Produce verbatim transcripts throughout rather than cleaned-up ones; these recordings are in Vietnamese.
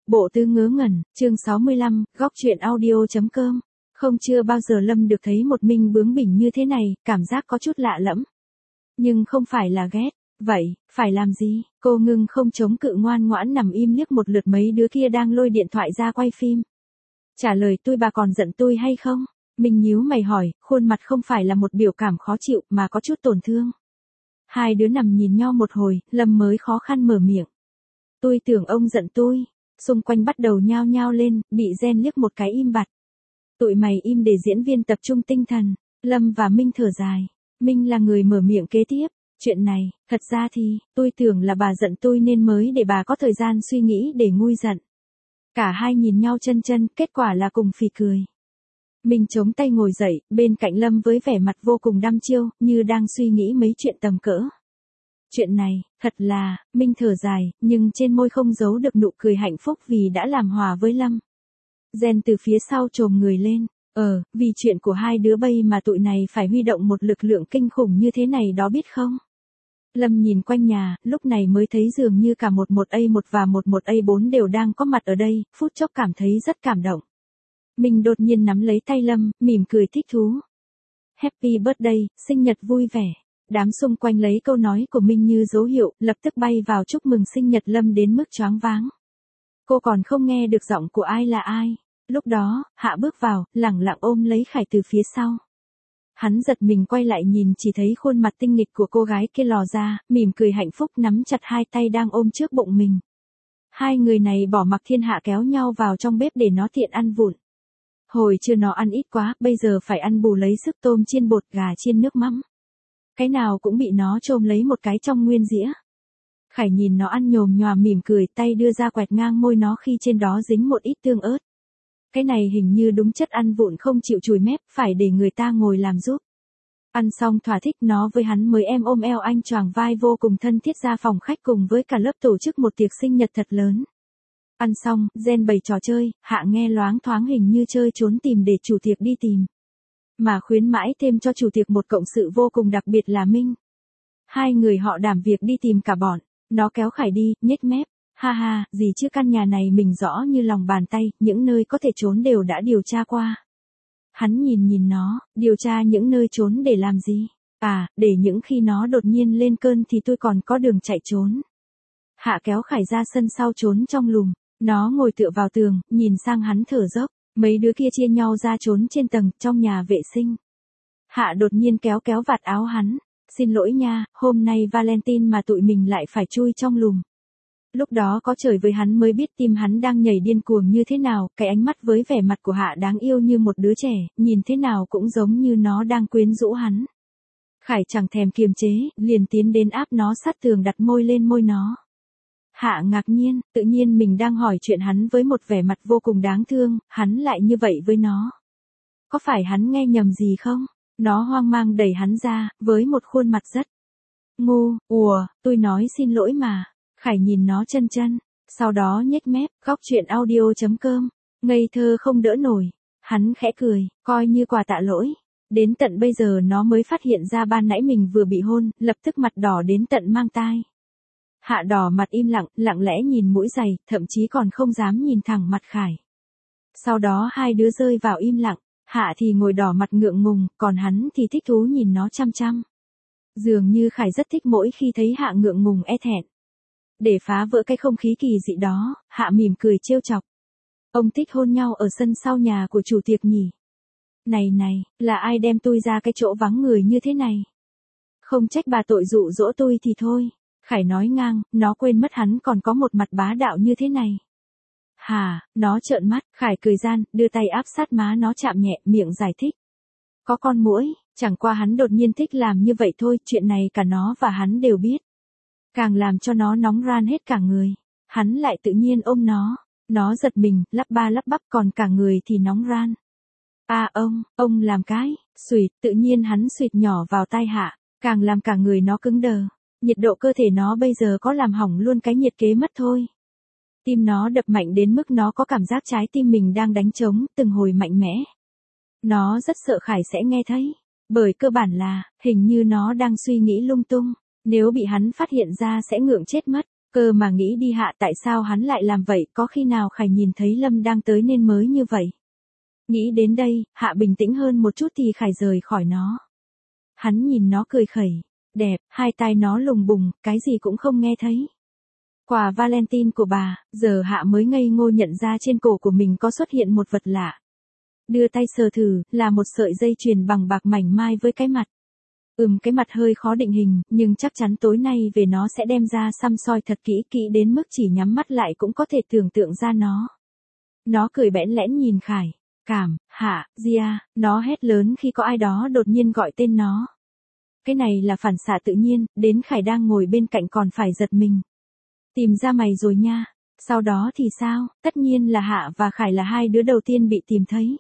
Bộ Tứ Ngớ Ngẩn, chương sáu mươi lăm, góc truyện audio.com. Không chưa bao giờ Lâm được thấy một Minh bướng bỉnh như thế này, cảm giác có chút lạ lẫm. Nhưng không phải là ghét, vậy, phải làm gì? Cô ngưng không chống cự ngoan ngoãn nằm im liếc một lượt mấy đứa kia đang lôi điện thoại ra quay phim. Trả lời tôi bà còn giận tôi hay không? Minh nhíu mày hỏi, khuôn mặt không phải là một biểu cảm khó chịu mà có chút tổn thương. Hai đứa nằm nhìn nhau một hồi, Lâm mới khó khăn mở miệng. Tôi tưởng ông giận tôi. Xung quanh bắt đầu nhao nhao lên, bị Gen liếc một cái im bặt. Tụi mày im để diễn viên tập trung tinh thần. Lâm và Minh thở dài. Minh là người mở miệng kế tiếp. Chuyện này, thật ra thì, tôi tưởng là bà giận tôi nên mới để bà có thời gian suy nghĩ để nguôi giận. Cả hai nhìn nhau chân chân, kết quả là cùng phì cười. Minh chống tay ngồi dậy, bên cạnh Lâm với vẻ mặt vô cùng đăm chiêu, như đang suy nghĩ mấy chuyện tầm cỡ. Chuyện này, thật là, Minh thở dài, nhưng trên môi không giấu được nụ cười hạnh phúc vì đã làm hòa với Lâm. Gen từ phía sau chồm người lên, ờ, vì chuyện của hai đứa bay mà tụi này phải huy động một lực lượng kinh khủng như thế này đó biết không? Lâm nhìn quanh nhà, lúc này mới thấy dường như cả một một A một và một một A bốn đều đang có mặt ở đây, phút chốc cảm thấy rất cảm động. Minh đột nhiên nắm lấy tay Lâm, mỉm cười thích thú. Happy birthday, sinh nhật vui vẻ. Đám xung quanh lấy câu nói của Minh như dấu hiệu, lập tức bay vào chúc mừng sinh nhật Lâm đến mức choáng váng. Cô còn không nghe được giọng của ai là ai. Lúc đó, Hạ bước vào, lẳng lặng ôm lấy Khải từ phía sau. Hắn giật mình quay lại nhìn chỉ thấy khuôn mặt tinh nghịch của cô gái kia lò ra, mỉm cười hạnh phúc nắm chặt hai tay đang ôm trước bụng mình. Hai người này bỏ mặc thiên hạ kéo nhau vào trong bếp để nó tiện ăn vụn. Hồi chưa nó ăn ít quá, bây giờ phải ăn bù lấy sức tôm chiên bột gà chiên nước mắm. Cái nào cũng bị nó chôm lấy một cái trong nguyên dĩa. Khải nhìn nó ăn nhồm nhòa mỉm cười, tay đưa ra quẹt ngang môi nó khi trên đó dính một ít tương ớt. Cái này hình như đúng chất ăn vụn không chịu chùi mép, phải để người ta ngồi làm giúp. Ăn xong thỏa thích nó với hắn mới em ôm eo anh choàng vai vô cùng thân thiết ra phòng khách cùng với cả lớp tổ chức một tiệc sinh nhật thật lớn. Ăn xong, Gen bày trò chơi, Hạ nghe loáng thoáng hình như chơi trốn tìm để chủ tiệc đi tìm. Mà khuyến mãi thêm cho chủ tiệc một cộng sự vô cùng đặc biệt là Minh. Hai người họ đảm việc đi tìm cả bọn, nó kéo Khải đi, nhếch mép, ha ha, gì chứ căn nhà này mình rõ như lòng bàn tay, những nơi có thể trốn đều đã điều tra qua. Hắn nhìn nhìn nó, điều tra những nơi trốn để làm gì? À, để những khi nó đột nhiên lên cơn thì tôi còn có đường chạy trốn. Hạ kéo Khải ra sân sau trốn trong lùm, nó ngồi tựa vào tường, nhìn sang hắn thở dốc. Mấy đứa kia chia nhau ra trốn trên tầng, trong nhà vệ sinh. Hạ đột nhiên kéo kéo vạt áo hắn. Xin lỗi nha, hôm nay Valentine mà tụi mình lại phải chui trong lùm. Lúc đó có trời với hắn mới biết tim hắn đang nhảy điên cuồng như thế nào, cái ánh mắt với vẻ mặt của Hạ đáng yêu như một đứa trẻ, nhìn thế nào cũng giống như nó đang quyến rũ hắn. Khải chẳng thèm kiềm chế, liền tiến đến áp nó sát tường đặt môi lên môi nó. Hạ ngạc nhiên, tự nhiên mình đang hỏi chuyện hắn với một vẻ mặt vô cùng đáng thương, hắn lại như vậy với nó. Có phải hắn nghe nhầm gì không? Nó hoang mang đẩy hắn ra, với một khuôn mặt rất ngu, ùa, tôi nói xin lỗi mà. Khải nhìn nó chân chân, sau đó nhếch mép, góc truyện audio.com, ngây thơ không đỡ nổi. Hắn khẽ cười, coi như quà tạ lỗi. Đến tận bây giờ nó mới phát hiện ra ban nãy mình vừa bị hôn, lập tức mặt đỏ đến tận mang tai. Hạ đỏ mặt im lặng, lặng lẽ nhìn mũi giày, thậm chí còn không dám nhìn thẳng mặt Khải. Sau đó hai đứa rơi vào im lặng, Hạ thì ngồi đỏ mặt ngượng ngùng, còn hắn thì thích thú nhìn nó chăm chăm. Dường như Khải rất thích mỗi khi thấy Hạ ngượng ngùng e thẹn. Để phá vỡ cái không khí kỳ dị đó, Hạ mỉm cười trêu chọc. Ông thích hôn nhau ở sân sau nhà của chủ tiệc nhỉ? Này này, là ai đem tôi ra cái chỗ vắng người như thế này? Không trách bà tội dụ dỗ tôi thì thôi. Khải nói ngang, nó quên mất hắn còn có một mặt bá đạo như thế này. Hà, nó trợn mắt, Khải cười gian, đưa tay áp sát má nó chạm nhẹ, miệng giải thích. Có con muỗi, chẳng qua hắn đột nhiên thích làm như vậy thôi, chuyện này cả nó và hắn đều biết. Càng làm cho nó nóng ran hết cả người, hắn lại tự nhiên ôm nó, nó giật mình, lắp ba lắp bắp còn cả người thì nóng ran. À ông, ông làm cái, xùyt, tự nhiên hắn xùyt nhỏ vào tai Hạ, càng làm cả người nó cứng đờ. Nhiệt độ cơ thể nó bây giờ có làm hỏng luôn cái nhiệt kế mất thôi. Tim nó đập mạnh đến mức nó có cảm giác trái tim mình đang đánh trống, từng hồi mạnh mẽ. Nó rất sợ Khải sẽ nghe thấy, bởi cơ bản là, hình như nó đang suy nghĩ lung tung, nếu bị hắn phát hiện ra sẽ ngượng chết mất. Cơ mà nghĩ đi Hạ tại sao hắn lại làm vậy, có khi nào Khải nhìn thấy Lâm đang tới nên mới như vậy. Nghĩ đến đây, Hạ bình tĩnh hơn một chút thì Khải rời khỏi nó. Hắn nhìn nó cười khẩy, đẹp, hai tai nó lùng bùng, cái gì cũng không nghe thấy. Quà Valentine của bà, giờ Hạ mới ngây ngô nhận ra trên cổ của mình có xuất hiện một vật lạ. Đưa tay sờ thử, là một sợi dây chuyền bằng bạc mảnh mai với cái mặt. Ừm cái mặt hơi khó định hình, nhưng chắc chắn tối nay về nó sẽ đem ra xăm soi thật kỹ kỹ đến mức chỉ nhắm mắt lại cũng có thể tưởng tượng ra nó. Nó cười bẽn lẽn nhìn Khải. Cảm, Hạ, Gia, nó hét lớn khi có ai đó đột nhiên gọi tên nó. Cái này là phản xạ tự nhiên, đến Khải đang ngồi bên cạnh còn phải giật mình. Tìm ra mày rồi nha. Sau đó thì sao, tất nhiên là Hạ và Khải là hai đứa đầu tiên bị tìm thấy.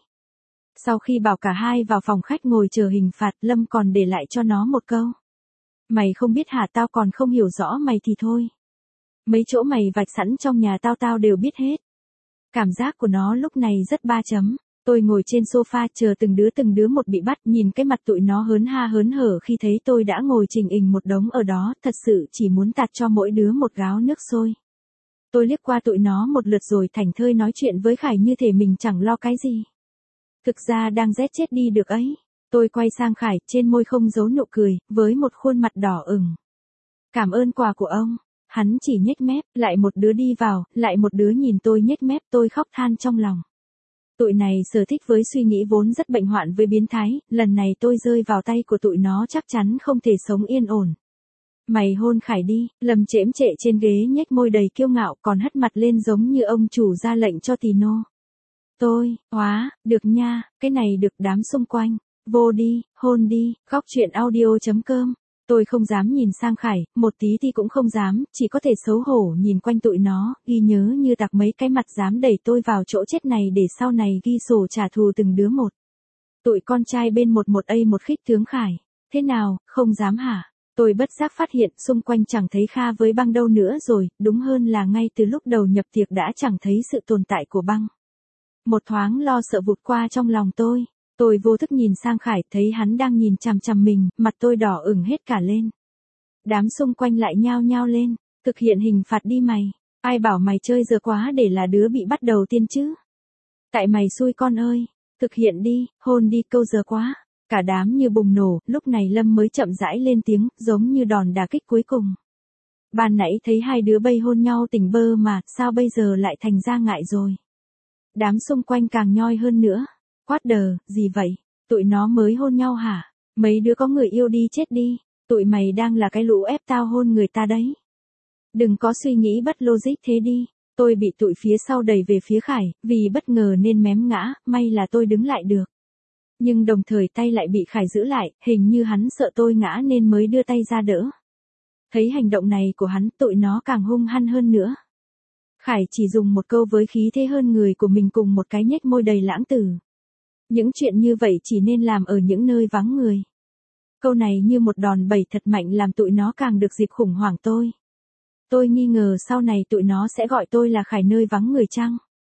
Sau khi bảo cả hai vào phòng khách ngồi chờ hình phạt, Lâm còn để lại cho nó một câu. Mày không biết hả, tao còn không hiểu rõ mày thì thôi. Mấy chỗ mày vạch sẵn trong nhà tao tao đều biết hết. Cảm giác của nó lúc này rất ba chấm. Tôi ngồi trên sofa chờ từng đứa từng đứa một bị bắt, nhìn cái mặt tụi nó hớn ha hớn hở khi thấy tôi đã ngồi trình hình một đống ở đó, thật sự chỉ muốn tạt cho mỗi đứa một gáo nước sôi. Tôi liếc qua tụi nó một lượt rồi thảnh thơi nói chuyện với Khải như thể mình chẳng lo cái gì. Thực ra đang rét chết đi được ấy. Tôi quay sang Khải, trên môi không giấu nụ cười, với một khuôn mặt đỏ ửng. Cảm ơn quà của ông. Hắn chỉ nhếch mép, lại một đứa đi vào, lại một đứa nhìn tôi nhếch mép, tôi khóc than trong lòng. Tụi này sở thích với suy nghĩ vốn rất bệnh hoạn với biến thái, lần này tôi rơi vào tay của tụi nó chắc chắn không thể sống yên ổn. Mày hôn Khải đi, Lâm chễm chệ trên ghế nhếch môi đầy kiêu ngạo còn hất mặt lên giống như ông chủ ra lệnh cho Tino. Tôi, hóa, được nha, cái này được đám xung quanh. Vô đi, hôn đi, góc chuyện audio chấm com. Tôi không dám nhìn sang Khải, một tí thì cũng không dám, chỉ có thể xấu hổ nhìn quanh tụi nó, ghi nhớ như tặc mấy cái mặt dám đẩy tôi vào chỗ chết này để sau này ghi sổ trả thù từng đứa một. Tụi con trai bên một một a một khích tướng Khải. Thế nào, không dám hả? Tôi bất giác phát hiện xung quanh chẳng thấy Kha với Băng đâu nữa rồi, đúng hơn là ngay từ lúc đầu nhập tiệc đã chẳng thấy sự tồn tại của Băng. Một thoáng lo sợ vụt qua trong lòng tôi. Tôi vô thức nhìn sang Khải, thấy hắn đang nhìn chằm chằm mình, mặt tôi đỏ ửng hết cả lên. Đám xung quanh lại nhao nhao lên, thực hiện hình phạt đi mày. Ai bảo mày chơi giờ quá để là đứa bị bắt đầu tiên chứ? Tại mày xui con ơi, thực hiện đi, hôn đi câu giờ quá. Cả đám như bùng nổ, lúc này Lâm mới chậm rãi lên tiếng, giống như đòn đả kích cuối cùng. Ban nãy thấy hai đứa bay hôn nhau tỉnh bơ mà, sao bây giờ lại thành ra ngại rồi? Đám xung quanh càng nhoi hơn nữa. Quát đờ, gì vậy? Tụi nó mới hôn nhau hả? Mấy đứa có người yêu đi chết đi. Tụi mày đang là cái lũ ép tao hôn người ta đấy. Đừng có suy nghĩ bất logic thế đi. Tôi bị tụi phía sau đẩy về phía Khải, vì bất ngờ nên mém ngã, may là tôi đứng lại được. Nhưng đồng thời tay lại bị Khải giữ lại, hình như hắn sợ tôi ngã nên mới đưa tay ra đỡ. Thấy hành động này của hắn, tụi nó càng hung hăng hơn nữa. Khải chỉ dùng một câu với khí thế hơn người của mình cùng một cái nhếch môi đầy lãng tử. Những chuyện như vậy chỉ nên làm ở những nơi vắng người. Câu này như một đòn bẩy thật mạnh làm tụi nó càng được dịp khủng hoảng tôi. Tôi nghi ngờ sau này tụi nó sẽ gọi tôi là Khải nơi vắng người chăng?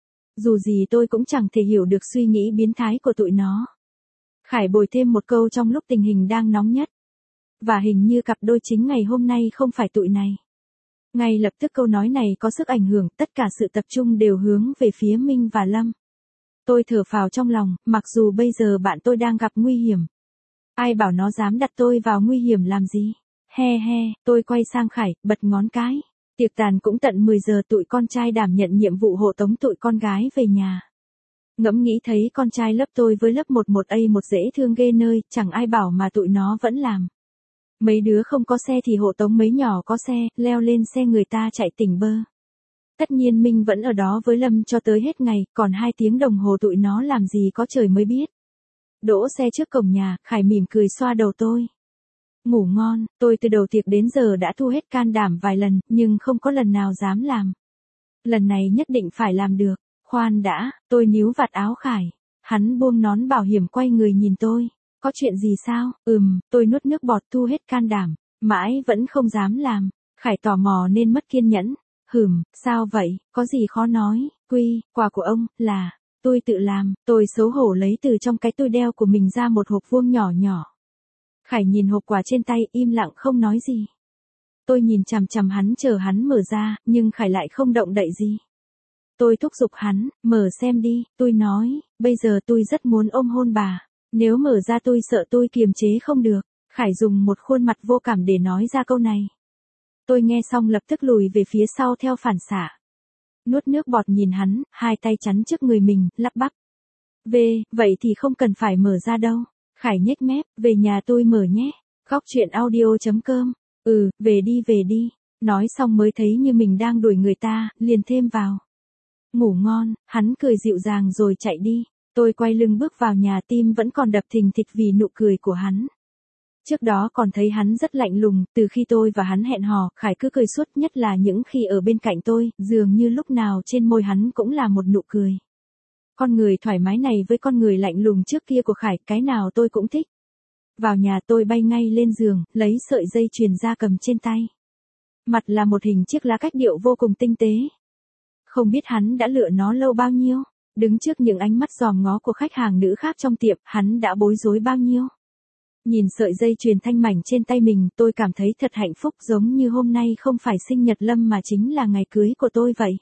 Dù gì tôi cũng chẳng thể hiểu được suy nghĩ biến thái của tụi nó. Khải bồi thêm một câu trong lúc tình hình đang nóng nhất. Và hình như cặp đôi chính ngày hôm nay không phải tụi này. Ngay lập tức câu nói này có sức ảnh hưởng, tất cả sự tập trung đều hướng về phía Minh và Lâm. Tôi thở phào trong lòng, mặc dù bây giờ bạn tôi đang gặp nguy hiểm. Ai bảo nó dám đặt tôi vào nguy hiểm làm gì? He he, tôi quay sang Khải, bật ngón cái. Tiệc tàn cũng tận mười giờ, tụi con trai đảm nhận nhiệm vụ hộ tống tụi con gái về nhà. Ngẫm nghĩ thấy con trai lớp tôi với lớp một một a một dễ thương ghê nơi, chẳng ai bảo mà tụi nó vẫn làm. Mấy đứa không có xe thì hộ tống mấy nhỏ có xe, leo lên xe người ta chạy tỉnh bơ. Tất nhiên Minh vẫn ở đó với Lâm cho tới hết ngày, còn hai tiếng đồng hồ tụi nó làm gì có trời mới biết. Đỗ xe trước cổng nhà, Khải mỉm cười xoa đầu tôi. Ngủ ngon, tôi từ đầu tiệc đến giờ đã thu hết can đảm vài lần, nhưng không có lần nào dám làm. Lần này nhất định phải làm được. Khoan đã, tôi níu vạt áo Khải. Hắn buông nón bảo hiểm quay người nhìn tôi. Có chuyện gì sao? Ừm, tôi nuốt nước bọt thu hết can đảm. Mãi vẫn không dám làm. Khải tò mò nên mất kiên nhẫn. Hừm, sao vậy, có gì khó nói, Quy, quà của ông, là, tôi tự làm, tôi xấu hổ lấy từ trong cái túi đeo của mình ra một hộp vuông nhỏ nhỏ. Khải nhìn hộp quà trên tay im lặng không nói gì. Tôi nhìn chằm chằm hắn chờ hắn mở ra, nhưng Khải lại không động đậy gì. Tôi thúc giục hắn, mở xem đi, tôi nói, bây giờ tôi rất muốn ôm hôn bà. Nếu mở ra tôi sợ tôi kiềm chế không được. Khải dùng một khuôn mặt vô cảm để nói ra câu này. Tôi nghe xong lập tức lùi về phía sau theo phản xạ. Nuốt nước bọt nhìn hắn, hai tay chắn trước người mình, lắp bắp. Về, vậy thì không cần phải mở ra đâu. Khải nhếch mép, về nhà tôi mở nhé. Góc chuyện audio chấm com. Ừ, về đi về đi. Nói xong mới thấy như mình đang đuổi người ta, liền thêm vào. Ngủ ngon, hắn cười dịu dàng rồi chạy đi. Tôi quay lưng bước vào nhà, tim vẫn còn đập thình thịch vì nụ cười của hắn. Trước đó còn thấy hắn rất lạnh lùng, từ khi tôi và hắn hẹn hò, Khải cứ cười suốt, nhất là những khi ở bên cạnh tôi, dường như lúc nào trên môi hắn cũng là một nụ cười. Con người thoải mái này với con người lạnh lùng trước kia của Khải, cái nào tôi cũng thích. Vào nhà tôi bay ngay lên giường, lấy sợi dây chuyền ra cầm trên tay. Mặt là một hình chiếc lá cách điệu vô cùng tinh tế. Không biết hắn đã lựa nó lâu bao nhiêu, đứng trước những ánh mắt dòm ngó của khách hàng nữ khác trong tiệm, hắn đã bối rối bao nhiêu. Nhìn sợi dây chuyền thanh mảnh trên tay mình, tôi cảm thấy thật hạnh phúc, giống như hôm nay không phải sinh nhật Lâm mà chính là ngày cưới của tôi vậy.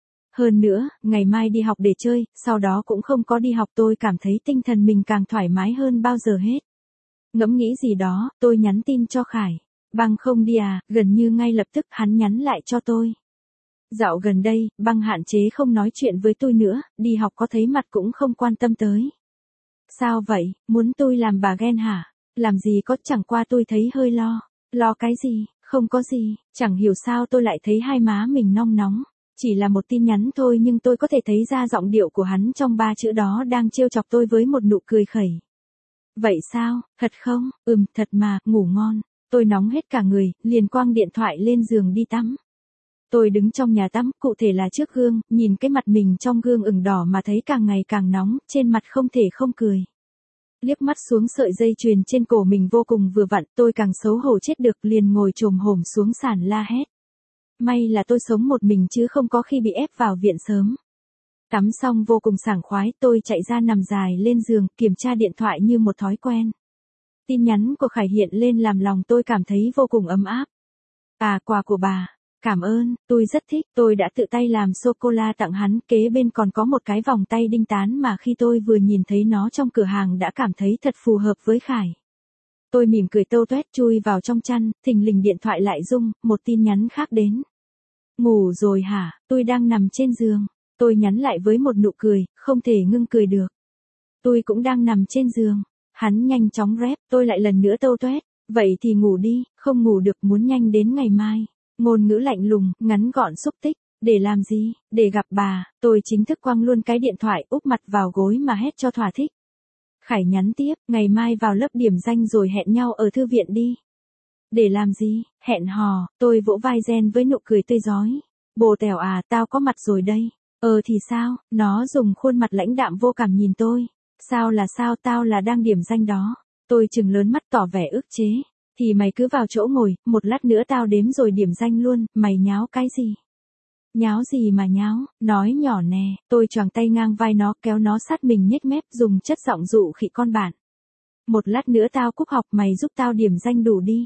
Hơn nữa, ngày mai đi học để chơi, sau đó cũng không có đi học, tôi cảm thấy tinh thần mình càng thoải mái hơn bao giờ hết. Ngẫm nghĩ gì đó, tôi nhắn tin cho Khải. Băng không đi à, gần như ngay lập tức hắn nhắn lại cho tôi. Dạo gần đây, Băng hạn chế không nói chuyện với tôi nữa, đi học có thấy mặt cũng không quan tâm tới. Sao vậy, muốn tôi làm bà ghen hả? Làm gì có, chẳng qua tôi thấy hơi lo. Lo cái gì, không có gì, chẳng hiểu sao tôi lại thấy hai má mình nong nóng. Chỉ là một tin nhắn thôi nhưng tôi có thể thấy ra giọng điệu của hắn trong ba chữ đó đang trêu chọc tôi với một nụ cười khẩy. Vậy sao, thật không? Ừm, thật mà, ngủ ngon. Tôi nóng hết cả người, liền quăng điện thoại lên giường đi tắm. Tôi đứng trong nhà tắm, cụ thể là trước gương, nhìn cái mặt mình trong gương ửng đỏ mà thấy càng ngày càng nóng, trên mặt không thể không cười. Liếc mắt xuống sợi dây chuyền trên cổ mình vô cùng vừa vặn, tôi càng xấu hổ chết được, liền ngồi chồm hổm xuống sàn la hét. May là tôi sống một mình chứ không có khi bị ép vào viện sớm. Tắm xong vô cùng sảng khoái, tôi chạy ra nằm dài lên giường, kiểm tra điện thoại như một thói quen. Tin nhắn của Khải hiện lên làm lòng tôi cảm thấy vô cùng ấm áp. À, quà của bà. Cảm ơn, tôi rất thích, tôi đã tự tay làm sô-cô-la tặng hắn, kế bên còn có một cái vòng tay đinh tán mà khi tôi vừa nhìn thấy nó trong cửa hàng đã cảm thấy thật phù hợp với Khải. Tôi mỉm cười tâu tuét chui vào trong chăn, thình lình điện thoại lại rung, một tin nhắn khác đến. Ngủ rồi hả, tôi đang nằm trên giường. Tôi nhắn lại với một nụ cười, không thể ngưng cười được. Tôi cũng đang nằm trên giường. Hắn nhanh chóng rep, tôi lại lần nữa tâu tuét. Vậy thì ngủ đi, không ngủ được, muốn nhanh đến ngày mai. Ngôn ngữ lạnh lùng, ngắn gọn xúc tích. Để làm gì, để gặp bà. Tôi chính thức quăng luôn cái điện thoại, úp mặt vào gối mà hét cho thỏa thích. Khải nhắn tiếp, ngày mai vào lớp điểm danh rồi hẹn nhau ở thư viện đi. Để làm gì, hẹn hò, tôi vỗ vai Gen với nụ cười tươi rói. Bồ tẻo à, tao có mặt rồi đây. Ờ thì sao, nó dùng khuôn mặt lãnh đạm vô cảm nhìn tôi. Sao là sao, tao là đang điểm danh đó. Tôi trừng lớn mắt tỏ vẻ ức chế. Thì mày cứ vào chỗ ngồi, một lát nữa tao đếm rồi điểm danh luôn, mày nháo cái gì? Nháo gì mà nháo, nói nhỏ nè, tôi choàng tay ngang vai nó, kéo nó sát mình nhếch mép, dùng chất giọng dụ khị con bạn. Một lát nữa tao cúp học, mày giúp tao điểm danh đủ đi.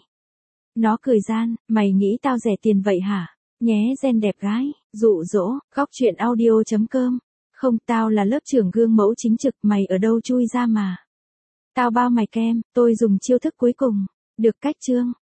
Nó cười gian, mày nghĩ tao rẻ tiền vậy hả? Nhé Gen đẹp gái, dụ dỗ, góc chuyện audio chấm com. Không, tao là lớp trưởng gương mẫu chính trực, mày ở đâu chui ra mà. Tao bao mày kem, tôi dùng chiêu thức cuối cùng. Được cách chưa?